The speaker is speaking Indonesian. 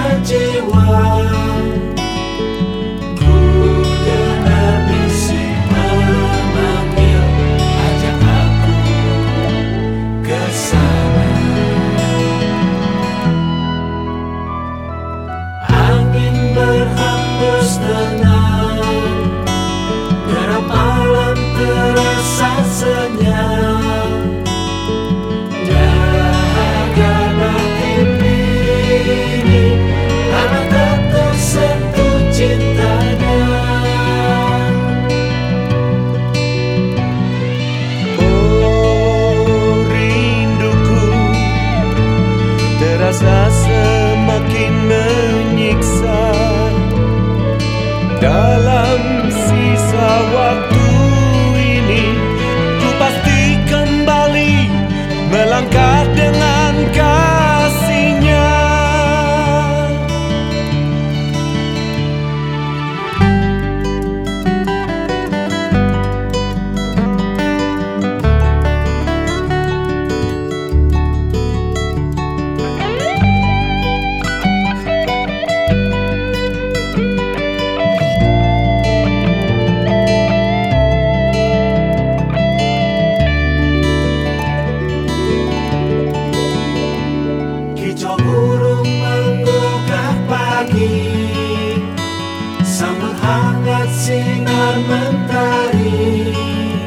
jiwa. Ku dengar bisik memanggil, ajak aku ke sana. Angin berhembus tenang, derap malam terasa senyap. Jaga batin ini, anak tak tersentuh cintanya. Oh, rinduku terasa semakin menyiksa. Dalam sisa waktu ini, ku pasti kembali melangkah dengan kasihnya. Kicau burung menggugah pagi, sambut hangat sinar mentari.